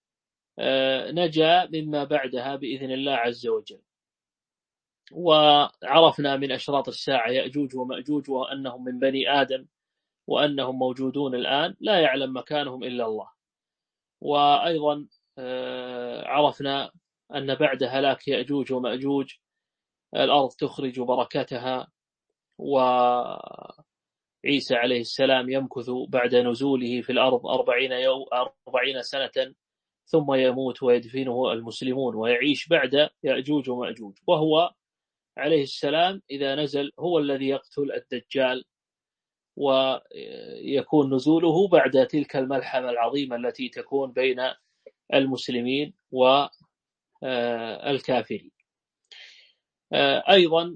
نجا مما بعدها بإذن الله عز وجل. وعرفنا من أشراط الساعة يأجوج ومأجوج، وأنهم من بني آدم، وأنهم موجودون الآن لا يعلم مكانهم إلا الله. وأيضا عرفنا أن بعد هلاك يأجوج ومأجوج الأرض تخرج بركتها، وعيسى عليه السلام يمكث بعد نزوله في الأرض أربعين, يوم أربعين سنة ثم يموت ويدفنه المسلمون ويعيش بعد يأجوج ومأجوج، وهو عليه السلام إذا نزل هو الذي يقتل الدجال، ويكون نزوله بعد تلك الملحمة العظيمة التي تكون بين المسلمين والكافرين. أيضا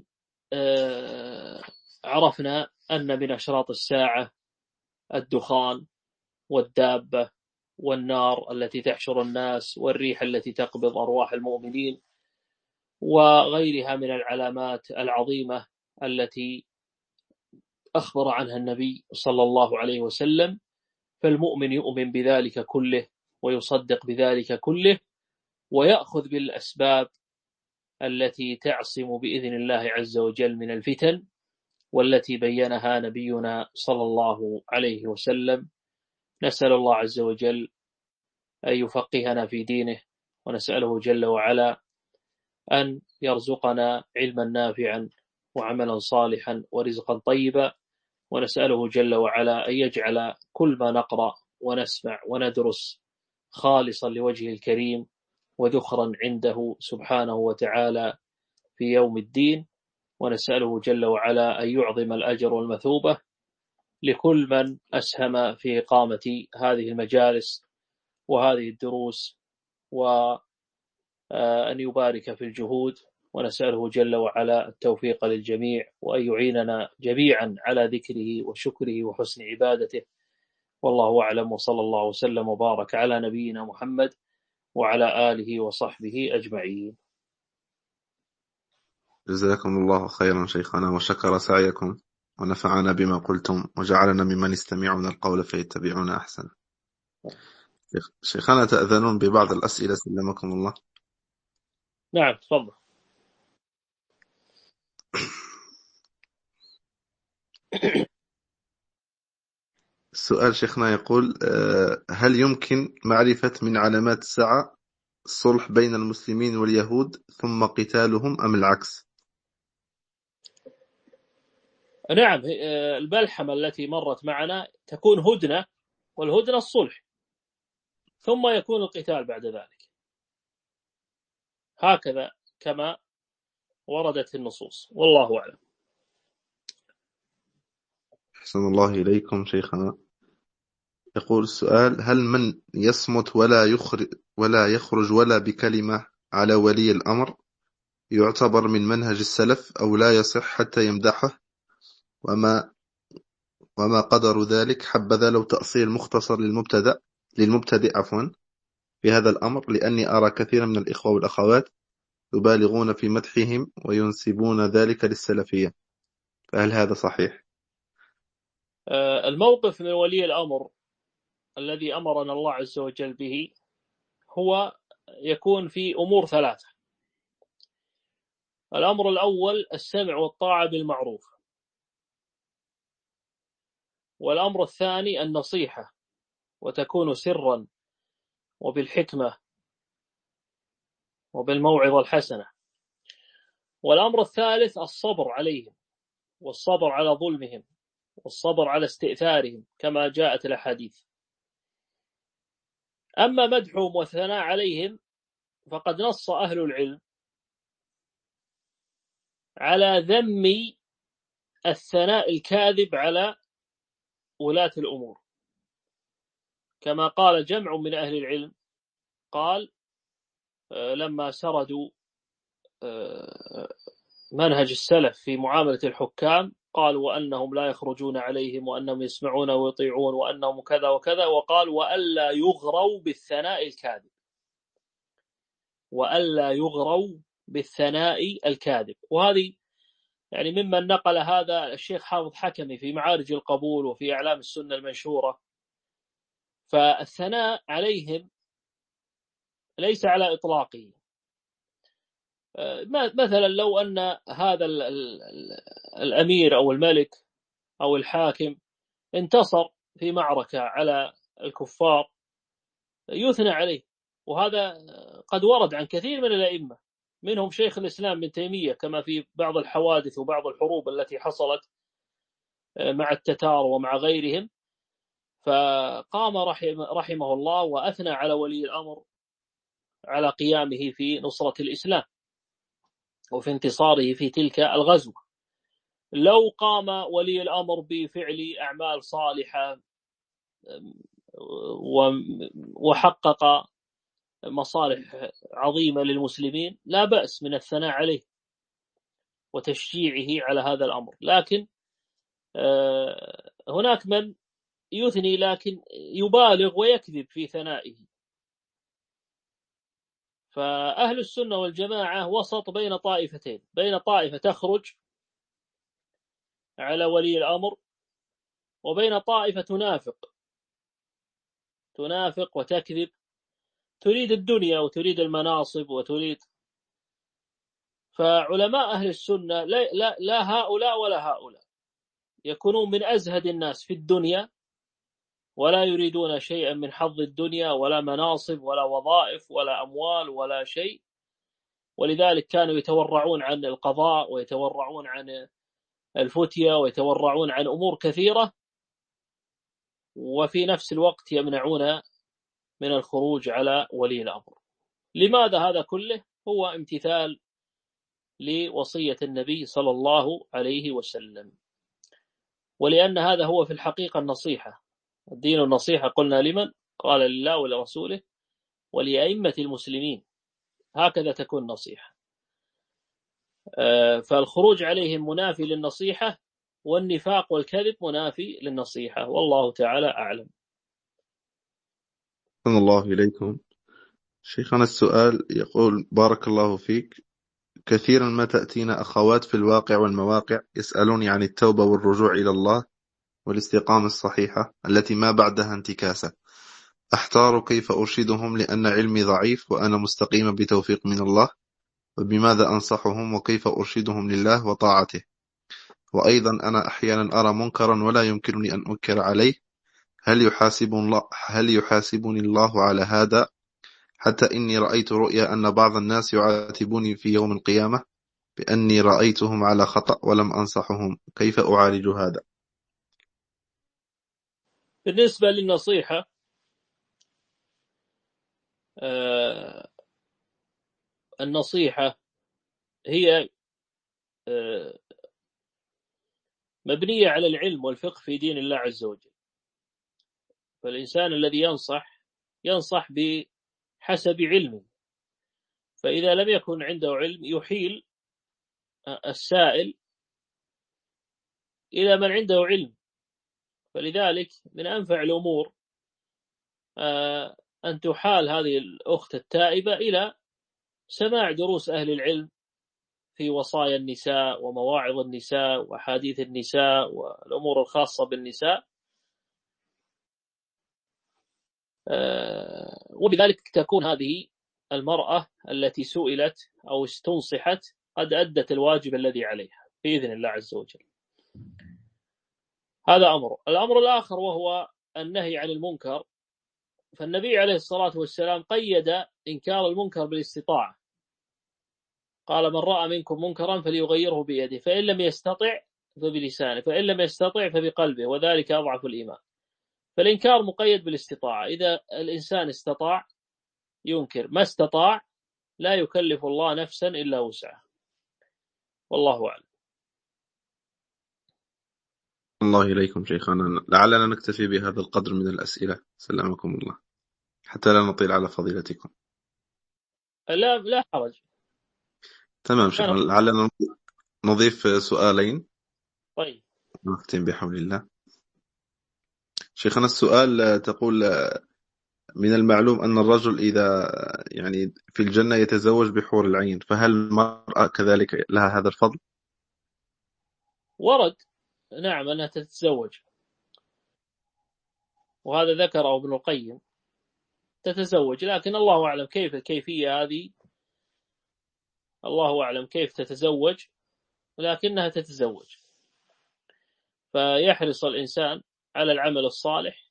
عرفنا أن من أشراط الساعة الدخان والدابة والنار التي تحشر الناس والريح التي تقبض أرواح المؤمنين وغيرها من العلامات العظيمة التي أخبر عنها النبي صلى الله عليه وسلم. فالمؤمن يؤمن بذلك كله ويصدق بذلك كله ويأخذ بالأسباب التي تعصم بإذن الله عز وجل من الفتن والتي بينها نبينا صلى الله عليه وسلم. نسأل الله عز وجل أن يفقهنا في دينه، ونسأله جل وعلا أن يرزقنا علما نافعا وعملا صالحا ورزقا طيبا، ونسأله جل وعلا أن يجعل كل ما نقرأ ونسمع وندرس خالصا لوجهه الكريم وذخرا عنده سبحانه وتعالى في يوم الدين. ونسأله جل وعلا أن يعظم الأجر والمثوبة لكل من أسهم في إقامة هذه المجالس وهذه الدروس، وأن يبارك في الجهود. ونسأله جل وعلا التوفيق للجميع، وأن يعيننا جميعا على ذكره وشكره وحسن عبادته. والله أعلم، وصلى الله وسلم وبارك على نبينا محمد وعلى آله وصحبه أجمعين. جزاكم الله خيرا شيخنا، وشكر سعيكم، ونفعنا بما قلتم، وجعلنا ممن يستمعون القول فيتبعون أحسن. شيخنا تأذنون ببعض الأسئلة سلمكم الله؟ نعم تفضل. السؤال شيخنا يقول: هل يمكن معرفة من علامات الساعة الصلح بين المسلمين واليهود ثم قتالهم أم العكس؟ نعم، الملحمة التي مرت معنا تكون هدنة، والهدنة الصلح، ثم يكون القتال بعد ذلك، هكذا كما وردت النصوص، والله أعلم. أحسن الله إليكم شيخنا. يقول السؤال: هل من يصمت ولا يخرج ولا يخرج ولا بكلمة على ولي الأمر يعتبر من منهج السلف أو لا يصح حتى يمدحه؟ وما وما قدر ذلك؟ حبذا لو تأصيل مختصر للمبتدأ للمبتدئ عفوا في هذا الأمر، لأني أرى كثيرا من الإخوة والأخوات يبالغون في مدحهم وينسبون ذلك للسلفية، فهل هذا صحيح؟ الموقف من ولي الأمر الذي أمرنا الله عز وجل به هو يكون في أمور ثلاثة. الأمر الأول السمع والطاعة بالمعروف، والأمر الثاني النصيحة، وتكون سرا وبالحكمة وبالموعظة الحسنة، والأمر الثالث الصبر عليهم والصبر على ظلمهم والصبر على استئثارهم كما جاءت الأحاديث. أما مدحهم والثناء عليهم فقد نص أهل العلم على ذم الثناء الكاذب على ولاة الأمور، كما قال جمع من أهل العلم، قال لما سردوا منهج السلف في معاملة الحكام قالوا وأنهم لا يخرجون عليهم وأنهم يسمعون ويطيعون وأنهم كذا وكذا، وقال وألا يغروا بالثناء الكاذب، وألا يغروا بالثناء الكاذب. وهذه يعني ممن نقل هذا الشيخ حافظ حكمي في معارج القبول وفي أعلام السنة المنشورة. فالثناء عليهم ليس على إطلاقه. مثلا لو أن هذا الأمير أو الملك أو الحاكم انتصر في معركة على الكفار يثنى عليه، وهذا قد ورد عن كثير من الأئمة، منهم شيخ الإسلام ابن تيمية، كما في بعض الحوادث وبعض الحروب التي حصلت مع التتار ومع غيرهم، فقام رحمه الله وأثنى على ولي الأمر على قيامه في نصرة الإسلام وفي انتصاره في تلك الغزوة. لو قام ولي الأمر بفعل أعمال صالحة وحقق مصالح عظيمة للمسلمين لا بأس من الثناء عليه وتشجيعه على هذا الأمر، لكن هناك من يثني لكن يبالغ ويكذب في ثنائه. فأهل السنة والجماعة وسط بين طائفتين، بين طائفة تخرج على ولي الأمر وبين طائفة تنافق تنافق وتكذب، تريد الدنيا وتريد المناصب وتريد. فعلماء أهل السنة لا, لا, لا هؤلاء ولا هؤلاء، يكونون من أزهد الناس في الدنيا ولا يريدون شيئا من حظ الدنيا ولا مناصب ولا وظائف ولا أموال ولا شيء، ولذلك كانوا يتورعون عن القضاء ويتورعون عن الفتية ويتورعون عن أمور كثيرة، وفي نفس الوقت يمنعون من الخروج على ولي الأمر. لماذا هذا كله؟ هو امتثال لوصية النبي صلى الله عليه وسلم، ولأن هذا هو في الحقيقة النصيحة. الدين النصيحة قلنا لمن؟ قال لله ولرسوله ولأئمة المسلمين، هكذا تكون نصيحة. فالخروج عليهم منافي للنصيحة، والنفاق والكذب منافي للنصيحة، والله تعالى أعلم. أحسن الله إليكم. شيخنا السؤال يقول: بارك الله فيك، كثيرا ما تأتينا أخوات في الواقع والمواقع يسألوني عن التوبة والرجوع إلى الله والاستقامة الصحيحة التي ما بعدها انتكاسة. أحتار كيف أرشدهم لأن علمي ضعيف وأنا مستقيم بتوفيق من الله، وبماذا أنصحهم وكيف أرشدهم لله وطاعته. وأيضا أنا أحيانا أرى منكرا ولا يمكنني أن أنكر عليه، هل يحاسبني الله, هل يحاسبني الله على هذا؟ حتى إني رأيت رؤيا أن بعض الناس يعاتبوني في يوم القيامة بأني رأيتهم على خطأ ولم أنصحهم، كيف أعالج هذا؟ بالنسبة للنصيحة، آه النصيحة هي آه مبنية على العلم والفقه في دين الله عز وجل. فالإنسان الذي ينصح ينصح بحسب علمه، فإذا لم يكن عنده علم يحيل السائل إلى من عنده علم. فلذلك من أنفع الأمور أن تحال هذه الأخت التائبة إلى سماع دروس أهل العلم في وصايا النساء ومواعظ النساء وحديث النساء والأمور الخاصة بالنساء، وبذلك تكون هذه المرأة التي سئلت أو استنصحت قد أدت الواجب الذي عليها بإذن الله عز وجل. هذا أمر. الأمر الآخر وهو النهي عن المنكر، فالنبي عليه الصلاة والسلام قيد إنكار المنكر بالاستطاعة، قال: من رأى منكم منكرا فليغيره بيده، فإن لم يستطع فبلسانه، فإن لم يستطع فبقلبه، وذلك أضعف الإيمان. فالإنكار مقيد بالاستطاعة، إذا الإنسان استطاع ينكر، ما استطاع لا يكلف الله نفسا إلا وسعها، والله أعلم. الله إليكم شيخنا، لعلنا نكتفي بهذا القدر من الأسئلة، سلامكم الله، حتى لا نطيل على فضيلتكم. لا لا حرج. تمام شيخنا، لعلنا نضيف سؤالين. طيب نختم بحول الله. شيخنا السؤال تقول: من المعلوم أن الرجل إذا يعني في الجنة يتزوج بحور العين، فهل المرأة كذلك لها هذا الفضل؟ ورد نعم أنها تتزوج، وهذا ذكره ابن القيم، تتزوج، لكن الله أعلم كيف الكيفية هذه، الله أعلم كيف تتزوج، لكنها تتزوج. فيحرص الإنسان على العمل الصالح،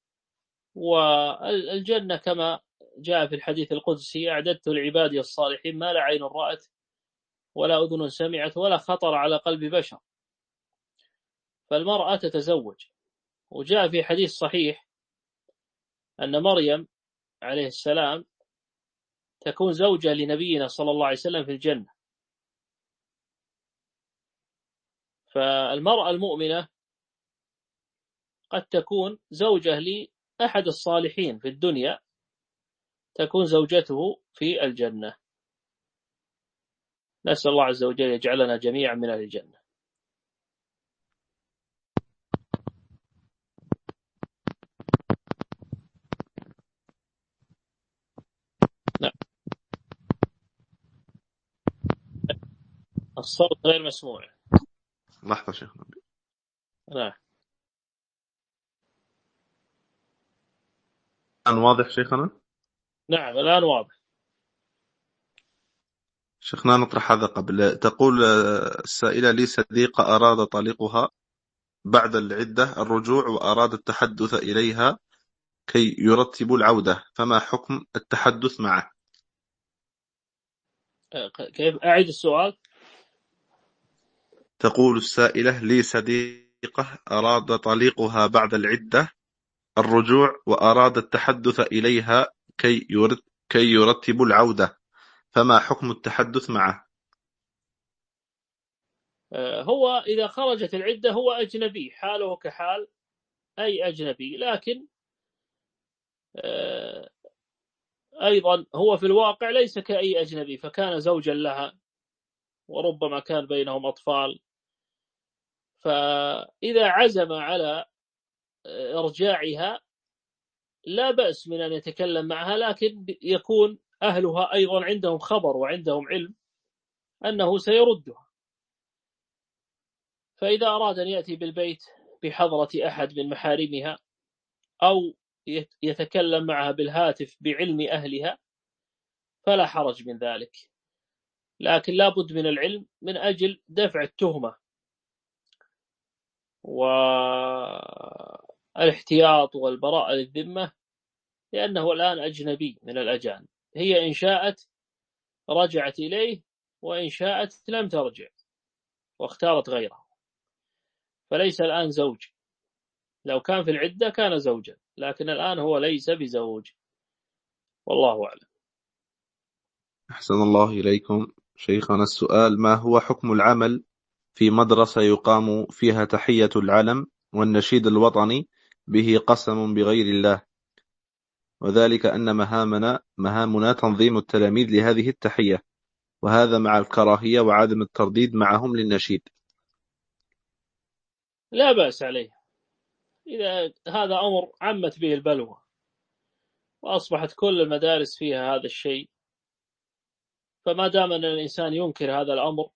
والجنة كما جاء في الحديث القدسي: أعددت لعبادي الصالحين ما لا عين رأت ولا أذن سمعت ولا خطر على قلب بشر. فالمرأة تتزوج. وجاء في حديث صحيح أن مريم عليه السلام تكون زوجة لنبينا صلى الله عليه وسلم في الجنة. فالمرأة المؤمنة قد تكون زوجة لأحد الصالحين في الدنيا، تكون زوجته في الجنة. نسأل الله عز وجل يجعلنا جميعا من أهل الجنة. نعم. الصوت غير مسموع. لحظة شيخنا. نعم. الآن واضح شيخنا؟ نعم الآن واضح. شيخنا نطرح هذا قبل. تقول السائلة لي صديقة أراد طليقها بعد العدة الرجوع وأراد التحدث إليها كي يرتب العودة، فما حكم التحدث معه؟ كيف؟ أعيد السؤال. تقول السائلة لي صديقة أراد طليقها بعد العدة الرجوع وأراد التحدث إليها كي يرت كي يرتب العودة، فما حكم التحدث معه؟ هو إذا خرجت العدة هو أجنبي، حاله كحال أي أجنبي، لكن أيضا هو في الواقع ليس كأي أجنبي، فكان زوجا لها وربما كان بينهم أطفال. فإذا عزم على إرجاعها لا بأس من أن يتكلم معها، لكن يكون أهلها أيضا عندهم خبر وعندهم علم أنه سيردها. فإذا أراد أن يأتي بالبيت بحضرة أحد من محارمها أو يتكلم معها بالهاتف بعلم أهلها فلا حرج من ذلك، لكن لا بد من العلم من أجل دفع التهمة والاحتياط والبراءة للذمة، لأنه الآن أجنبي من الأجانب. هي إن شاءت رجعت إليه وإن شاءت لم ترجع واختارت غيره، فليس الآن زوج. لو كان في العدة كان زوجا، لكن الآن هو ليس بزوج، والله أعلم. أحسن الله إليكم شيخنا. السؤال: ما هو حكم العمل في مدرسة يقام فيها تحية العلم والنشيد الوطني به قسم بغير الله، وذلك أن مهامنا مهامنا تنظيم التلاميذ لهذه التحية، وهذا مع الكراهية وعدم الترديد معهم للنشيد؟ لا بأس عليه، إذا هذا أمر عمت به البلوى وأصبحت كل المدارس فيها هذا الشيء، فما دام أن الإنسان ينكر هذا الأمر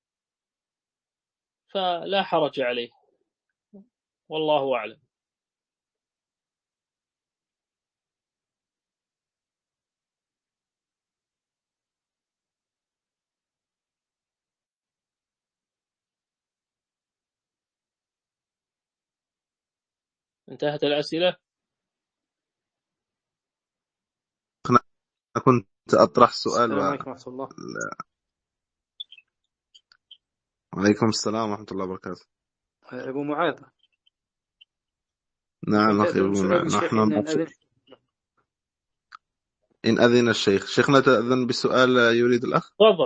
فلا حرج عليه، والله أعلم. انتهت الأسئلة. أنا كنت أطرح سؤال. السلام عليكم ورحمة الله. وعليكم السلام ورحمة الله وبركاته. أبو معاذ. نعم أخي أبو معاذ. نحن إن, إن أذن الشيخ. شيخنا تأذن بسؤال يريد الأخ؟ تفضل.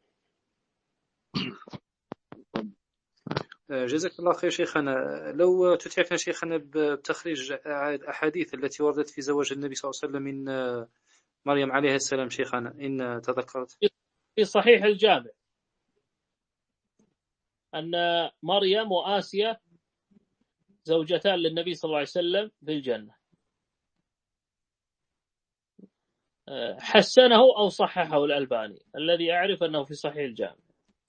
جزاك الله خير شيخنا. لو تتعفنا شيخنا بتخريج الأحاديث التي وردت في زواج النبي صلى الله عليه وسلم من مريم عليه السلام شيخنا إن تذكرت. في صحيح الجامع أن مريم وآسيا زوجتان للنبي صلى الله عليه وسلم في الجنة. حسنه أو صححه الألباني، الذي أعرف أنه في صحيح الجامع،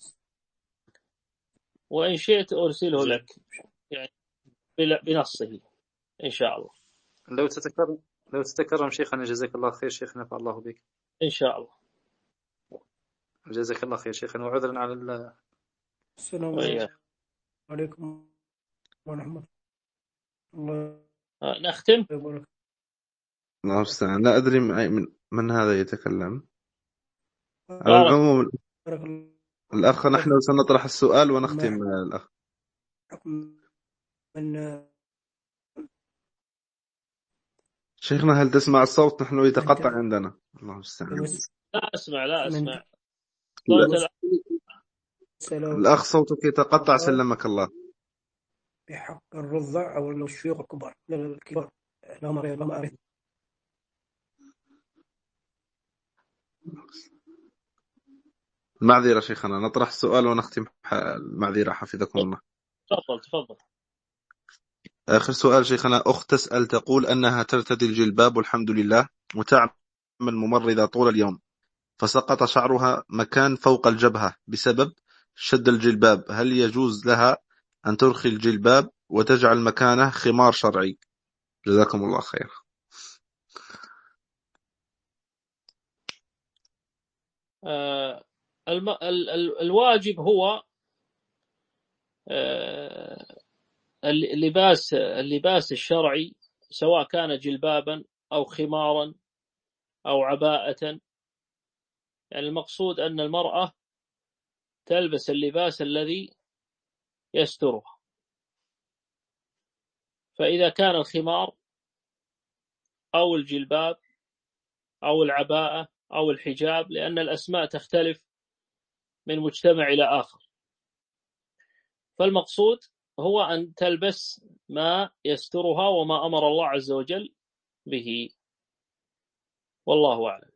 وإن شئت أرسله لك يعني بنصه إن شاء الله. لو تتكرم لو تتكرم شيخنا جزاك الله خير شيخنا فالله بك إن شاء الله. جزاك الله خير شيخنا، وعذرا على ال... السلام عليكم ورحمة الله. نختم. الله المستعان. لا أدري من, من هذا يتكلم. على العموم الأخ نحن سنطرح السؤال ونختم الأخ. من شيخنا هل تسمع الصوت؟ نحن يتقطع عندنا. الله المستعان. لا أسمع لا أسمع. لا. الأخ صوتك يتقطع سلمك الله. بحق الرضع أو الشيوخ الكبار الكبار لهم لهم أعرف. المعذرة شيخنا، نطرح السؤال ونختم المعذرة حفظكم الله. تفضل تفضل. آخر سؤال شيخنا، أخت تسأل تقول أنها ترتدي الجلباب والحمد لله وتعمل ممرضة طول اليوم، فسقط شعرها مكان فوق الجبهة بسبب شد الجلباب، هل يجوز لها أن ترخي الجلباب وتجعل مكانه خمار شرعي؟ جزاكم الله خير. آه الم... ال... ال... الواجب هو آه اللباس اللباس الشرعي، سواء كان جلبابا أو خمارا أو عباءة. يعني المقصود أن المرأة تلبس اللباس الذي يسترها. فإذا كان الخمار أو الجلباب أو العباءة أو الحجاب، لأن الأسماء تختلف من مجتمع إلى آخر، فالمقصود هو أن تلبس ما يسترها وما أمر الله عز وجل به، والله أعلم.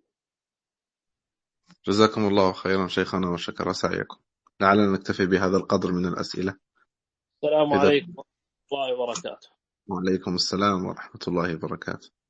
جزاكم الله خيرا شيخنا وشكر سعيكم. لعلنا نكتفي بهذا القدر من الأسئلة. السلام عليكم ورحمة الله وبركاته. وعليكم السلام ورحمة الله وبركاته.